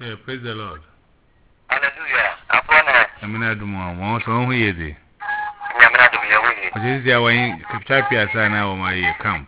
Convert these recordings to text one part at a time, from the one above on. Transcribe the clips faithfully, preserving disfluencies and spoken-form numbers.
Yeah, praise the Lord. Hallelujah. Apona. Amina dumo, mo so hu yedi. Nyamina dumo ye wi. O je sia wan kapcha piasa na o ma ye camp.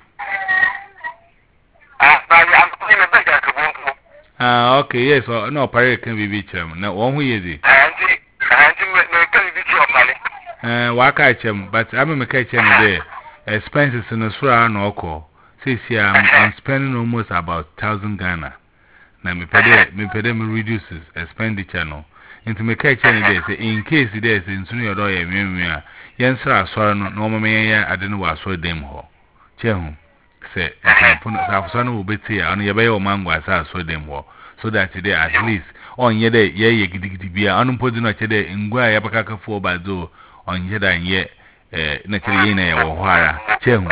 Ah, ba ya am ni me bega ka bonko. Ah, okay, yes, so no pare kan bibi chem. Na wo hu yedi. Ah, anti, anti me me ka bibi chi opale. Eh, wa ka chem, but am me ka chem there. Expenses in Sura no oko. Say see I'm, I'm spending almost about one thousand Ghana. Na me pede me pede me reduces expenditure no. Into me ka chem there say in case there is insunu yodo ye nwenwe a yensra asore no no me ya ade no wa so dem ho. Che hu. Say example sa so no obeti a no ye be yo mango asa so dem ho. So that today at least on ye dey ye ye gidigidi bia anu podi no che dey ngwa ya baka ka fo bazo on ye dan ye eh na kire ye na ye wo hara chehu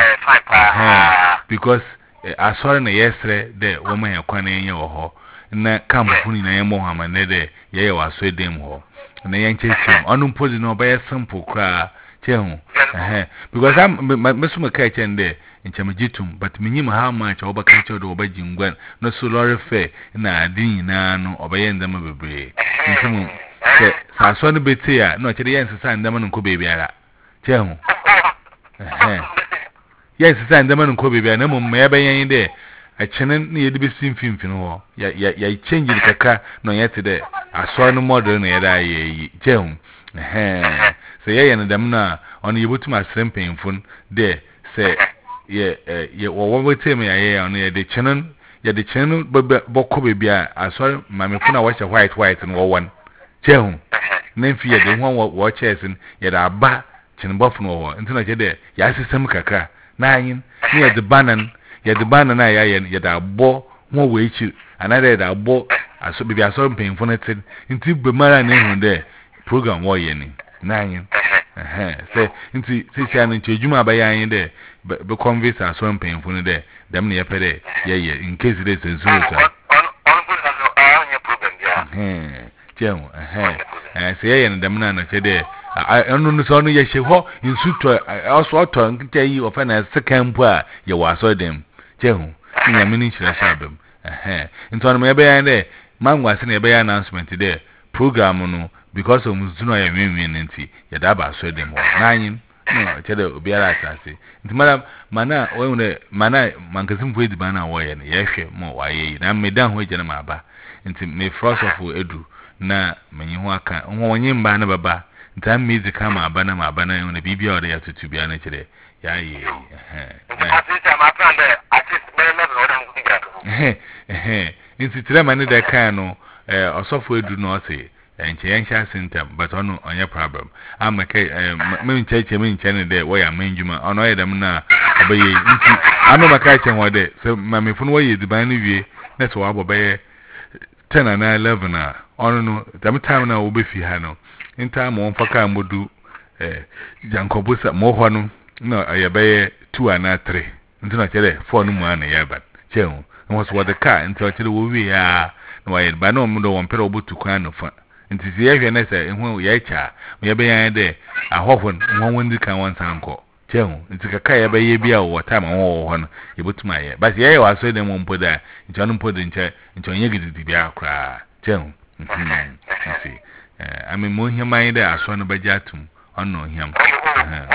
eh because asore na yesre de wo ma ya kwana ye wo ho na kampu ni na ye mo ha ma ne de ye ye wa so dem ho na ye nche chem anu podi no ba ye simple kra chehu eh because am mesu ka chen de nchama jitum but minyim how much obaka cho do obaji ngwan no so lorry fair na adin na no obaye ndama bebre ntimu se sa so no beti a no kire yen sesa ndama no ko bebiara chehu eh yes sesa ndama no ko bebiara na mum ya bayen de a chenen ne yedi besim fimfin ho ya ya ya change kaka no yete de aso no model no yeda ye chehu eh se ye yen ndam na on yebutuma srempen fun de se ye ye wo wo wetem ya ye on ye de chenen ye de chenen bokko bebia asori mamefuna wa che white white no won chehu na mfi ye de ho wo chesin ye da ba chenen bofno wo ntina che de ya sisem kaka na anyin ni ye de banan ye de banan na ya ye ye da bo ho we chi another da bo aso bebia asori mpemfuna tin nti bemara na hu de program wo ye ni na anyin eh say nti sisi an nti ejuma abayan de be convince aso mpemfunu de dem na yepede ye ye in case they sensu so On on good as ah your problem dia. eh jem eh eh say ye dem na na chede anu no so no ye hye ho insuto also oto nkita yi ofa na second po a ye waso dem jem nya mini chira shabem eh nti on me abayan de mangwa se na abayan announcement de program no because of muzuno ya mimi nti ya daba so dem ho nanyin no chede obiara atase nti madam mana we ne mana mankasim fu ediba na wo ye ne ye hwe mo wa ye na medan ho ejena ma ba nti me frost of edu na menyi ho aka ho wonye mba na baba nti am music ma aba na ma aba na ne bibia ode ya tutu bia na chede ya ye eh Atisa ma plan de artist be na be odan kudiga. eh eh nti tire mane de kan no eh osofo edu no se enche yensha symptom but ono onye problem amake me ncheche me nchene de wo ya manjuma ono ye dem na obaye nti ano maka che ho de so mamefunu wo ye diban no wie na so wabo be ten and eleven a ono no dem time na wo be fi ha no nta mo mfaka modu eh jankobusa mo ho no no ye be two and three nti na chere four no mu ana ye ba chehu no so wo de car nti o chere wo wie ya no ye ba no mo do won pere obutu kwan no fa nti si ye hwe na se hu ye cha me be yan de ahofon won won di kan won sanko chehu nti kaka ye be ye bia wo time ho ho no ye butuma ye but ye ye waso de mo mpoda nti onu mpoda nche nti onye gididi bia kra chehu nti eh ami mo himan de aso no baja tum ono hiam eh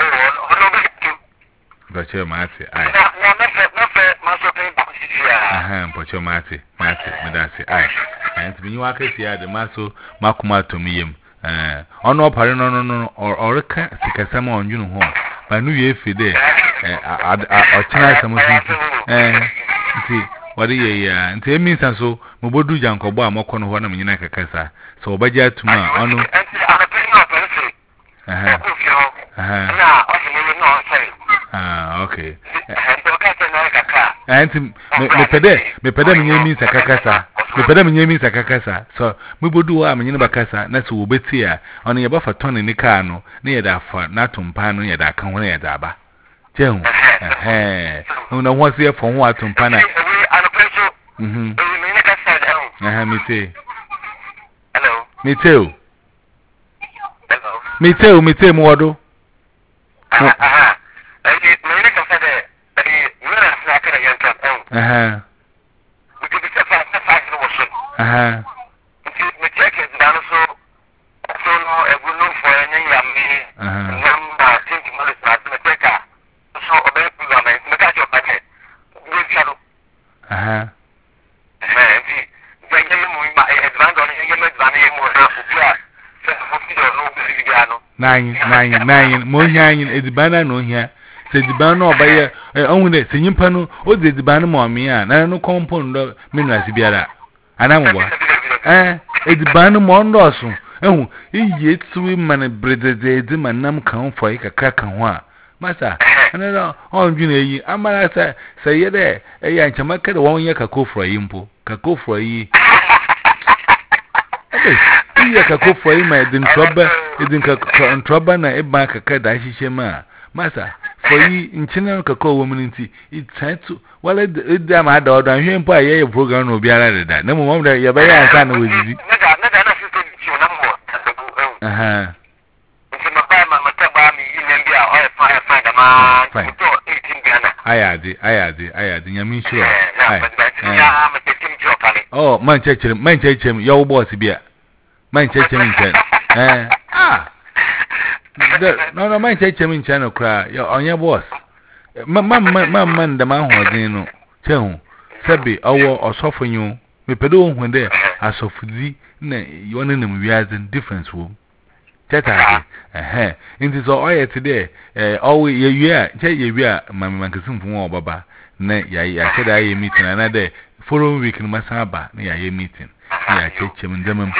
ba che mate ai Na na fe na fe ma so pe ba sisi ya. aha mpocho mate mate medase ai nti binyu akasi ya de maso makuma tomiyem eh ono opare no no no oreka sikasama onjunu ho ba nu ye fide eh ochina samu sinti eh nti wadi ye ya nti emi nsanso mobodu jankobo amoko no ho na menyina kakasa so obaja atuma ono Anti ana pe no pense. aha aha na o se mo no say. ah okay Ndo ka se na kaka. anti me pede me pede menyemi sakakasa me pede menyemi sakakasa so mebodu wa menyina bakasa na so obeti a ono ye bafa tone ni ka no na ye da fa na tumpa no ye da kan ho na ye da ba jehu eh no ho se fo ho atumpa na mhm aha mi te hello mi te o hello mi te o mi te mo wodo aha aha eh me ni ka sa de eh mera sa ka ya ka eh aha mi te bi sa fa sa fa no wo so aha aha eh nti gbe mu ma e demand on ye me demand ye mu na obia se mo fi do no bi bia no nine nine nine mo hia yin edibana no hia se edibana no obaye ohun de se nyimpa no o de edibana mo ame a na no compound do minerals biara anambo eh edibana mo ndo so ehun iye tuwi man bredede de manam kan fo ikaka kan ho a masa ana on dwuna yi amara sa se ye de e ya nchama ka de won ye kakofro yi mpo kakofro yi ebe iya kakofro yi ma edin troba edin ka troba na eba kaka da hihye ma masa for yi nchina kakọ wo mun nti itatu wala de ma da odan hwe mpo aye program no biara deda na mo mom da ye ba ya asa na wajiji na da na da na system ti na mo aha nti ma ba ma mata ba mi yi nyam bia o e fa fa da ma to eighteen Ghana ayade ayade ayade nyami sure ai ya ma te tim jo pale oh man chechere man chechere yo boss bia man chechere nchen eh ah no no man chechere nchen no kra yo onye boss ma ma ma man da man hodin no chehu sabi owo osofonyu me pedo hu de asofudi na yone nem wiazin difference wo cheta eh inti so oye today eh always ye wia che ye wia ma man kesim fun wo baba na ya ya cheda ye meeting na de following week no masaba na ya ye meeting ya cheche mndemam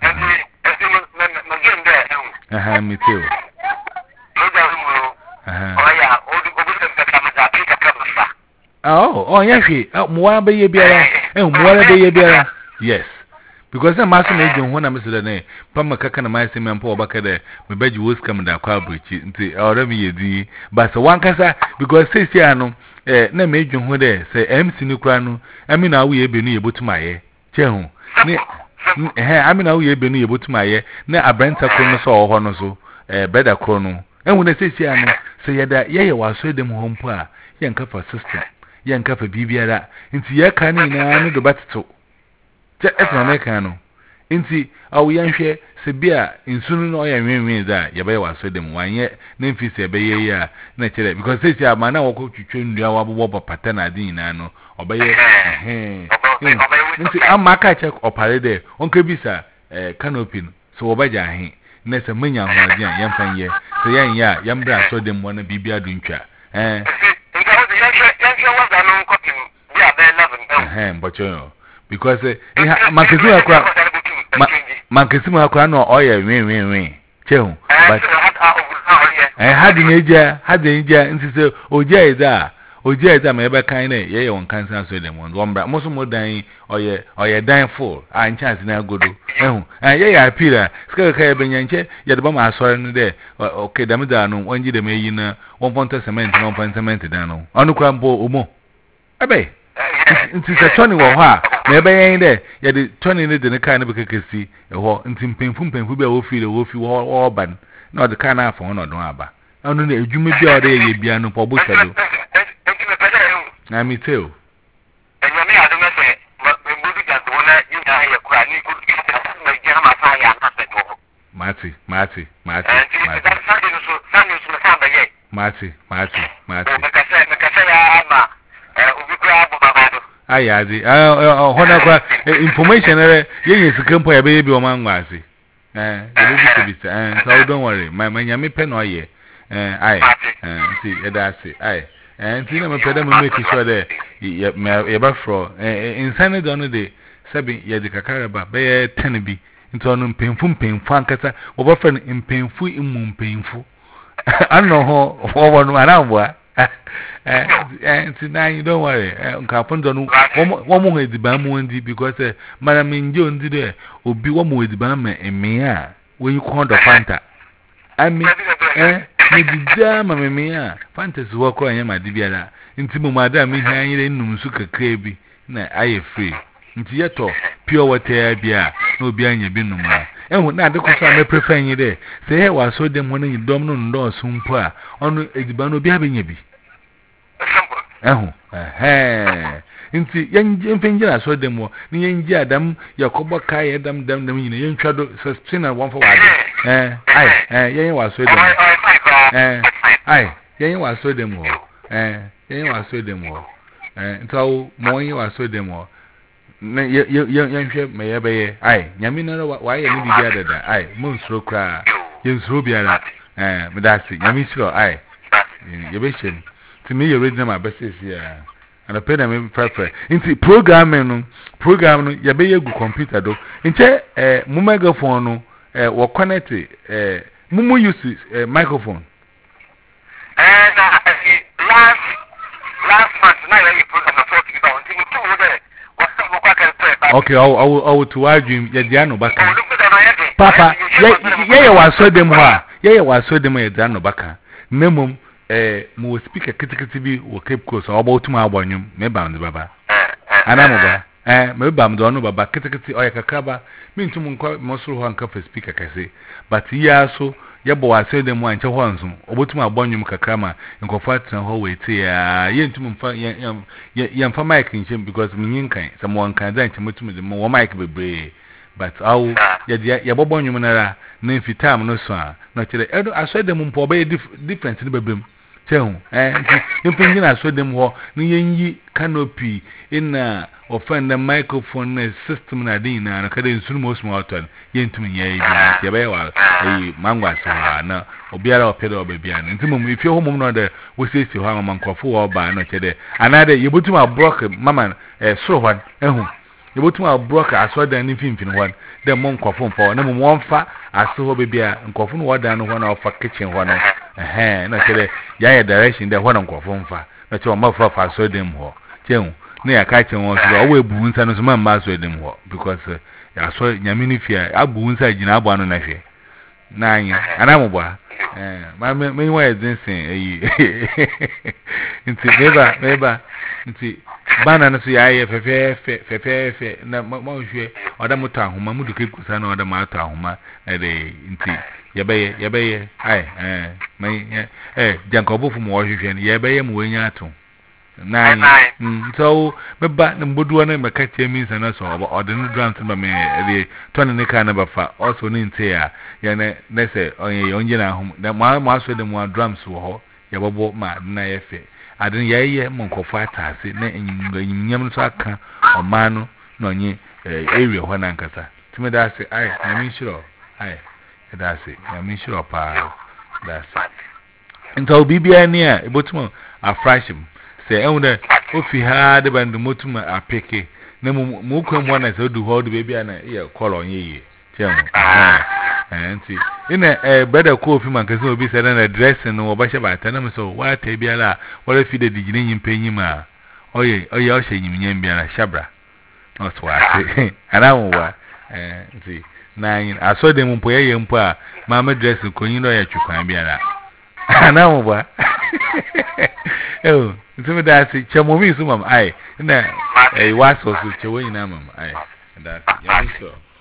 aha me too aha oh oh yeah she muwa be ye biara eh muwa be ye biara yes because na maso na ejun ho na mesere na pam kaka na mai sem mpa obaka de me baji woskam da kwa brichi nti ora me yedi but one kasa because say say anu eh na me ejun ho de say M C ni kura no ami na wo ye benu ye botumaye che hu ni eh ami na wo ye benu ye botumaye na abranta kro no so ho no so eh brother kro no enwu na say say anu say ye da ye ye waso dem ho mpo a ye nka for system ye nka for bibiara nti ye ka ni na no do bateto je esma meka no nti awu yanhwe se bia insunu no ya nwenwen da ye be waso dem wanye na mfisi ye be ye ya na kire because say say amana woko twetwe ndua wabobo bapata na adin na no obeye eh nti amaka check opare de onka bisa eh canopy so obaja ahin na se manya ho adi an yemfan ye so yan ya yambra so dem wona bibia du ntwa eh eh mbocho because eh makezu akwa makezu akwa no oye wen wen wen chehu but eh hadi neja hadi neja ntise oja ida oja ida me be kan na ye ye won kansan so dem won bra mo so mo dan oye oye dan full a chance na godo ehu eh ye ya apira ska ka ye benyanche ye de ba ma asore no de okay dem da no wonji dem yi na one point cement one point cement dan no onu kwa mpo omo ebe nti se tony wo ha na ebe yen de ye de tony ne de ne kan ne be kekesi e ho nti mpemfu mpemfu be wo fi le wo fi wo ban na de kan afọ no don aba onu na edwuma bi a de ye bia no po bo sedo na mi tell enyo me adu me se me mbu ga do na yin ha ye kura ni ku me je ma fa ya na se to mati mati mati mati sandi no so sandi so fa ba ye mati mati mati me ka se me ka se ya ama ayazi ah hona kwa information ere yenye sikampo ya be bi o manwase eh e bi se bi se eh so don't worry my my nyame pe no ye eh ai eh see e da se ai eh nti na me pe da me make sure that ye ba fro eh insane don de sebi ye de kakara ba be ten bi nti onu mpemfu mpemfu ankasa wo ba fro mpemfu imu mpemfu anno ho wo no anamwa eh eh now you don't worry nka pondo no wo mo ediban mu ndi because eh mara me nje ndi de obi wo mo ediban ma eme a when you call the fanta ami eh me dida ma me a fantasy wo ko anya ma di biara nti mo ma da me hia yire nnum su kakra bi na aye free nti yeto pure water bia na obi anya bi nnum a ehu na de ko so me prefer yin de say he wa so dem hono yidom no ndo so mpo a onu ediban no obi abenya bi ehu eh nti yen fenjina so dem wo ni yen ji adam yakobo kai adam dam dam yin yen twado sustain one for wade eh ai eh yen wa so dem eh ai yen wa so dem wo eh yen wa so dem wo eh ntawo mo yin wa so dem ho na ye ye ye hwe me ye be ai nyame na wa ye ni bibia dada ai mo nsuro kra ye nsuro biara eh me da si nyame suro ai ye be shem ti me ye original ma besesi ya ana pe na me prefer nti programming no program no ye be ye gu computer do nche eh mo megaphone no eh wo connect eh mumu use eh, microphone and uh, last last month now you program na forty down until you two there what some go can play okay I will I will to argue ye dia no baka papa ye ye wa so dem ho a ye ye wa so dem ye dia no baka memum eh mo speaker kitikiti bi wo Cape Coast obo tuma agbanyum me ba ndo baba ana mo ba eh me ba ndo no baba kitikiti oya kakaba mi ntum nko mo soro ho anka fa speaker kase but ya so ye bo wa so dem anche ho nso obo tuma agbanyum kakama nkofa tran ho weti ya ye ntum mfa ye ye mfa mic nchem because mi nyinkan some one kan dan nchem tum dem wo mic bebre but aw ye ye bobonyum na ra na fitam no so a na kire edo aso dem mpo be different ni bebrem chehu eh impingi na so dem ho ni yenyi canopy ina offend the microphone na system na din na kada nsuru mo small auto yentum ye bi ye be wa eh mangwa so na obiara opede obabia na ntimum ifie ho mum no de wo sesi ho amankofo wo ba no chede anade yebotum abrock mama eh soro hwan ehu yebotum abrock asodan ni finfin hwan de mo nkofo mpo na mum wonfa aso ho bebia nkofo no wodan no ho na ofa kitchen ho no eh na chede ya ya direction de ho na nkofo mfa na che o mafa fa so dem ho chehu na ya ka chen won so o we bu nsa no so ma ma so dem ho because ya so nyame ni fia abu nsa gina abo anu na hwe na anya ana mo ba eh ma me wa edinsin eyi nti meba meba nti bana no so ya ye fefe fefe fe na ma hwe oda moto ahoma mudu ke kusa na oda ma to ahoma na de nti ye be ye be ai eh mai eh jankobo fu mo hwe ye be ye mo wenya ato nine mm so meba na mboduwa na meka chemi sana so oda no drums ba me de tone ne ka na ba fa also ni nte ya ya na na se onye onje na ahom na ma ma so de mo drums wo ho ya bobo ma na ye fe adin ya ye mo nkofo atase na enyim enyim nyam so aka o ma no na onye area ho na nkasa timi da se ai na mi shiro ai da se na mi shiro pa da se nto bibia ni a ebotumo afrashim se ehuna ofi ha de bandu motuma apeke na mu kwam wana se du ho de bebia na ye color nyeye tiam eh nti ina eh beda ko ofi man kase obi se na dress no obashe bata na so wa ta biara wala fi de digine nyimpanyi ma oye oye o hye nyimnyam biara shabra no so ate ana wo wa eh nti na yin aso de mpo ye mpo a ma ma dress ko yin no ya twukwan biara ana wo ba oh ntumi da si chemomi su mam ai na eh waso su chewo nyina mam ai da ya mi so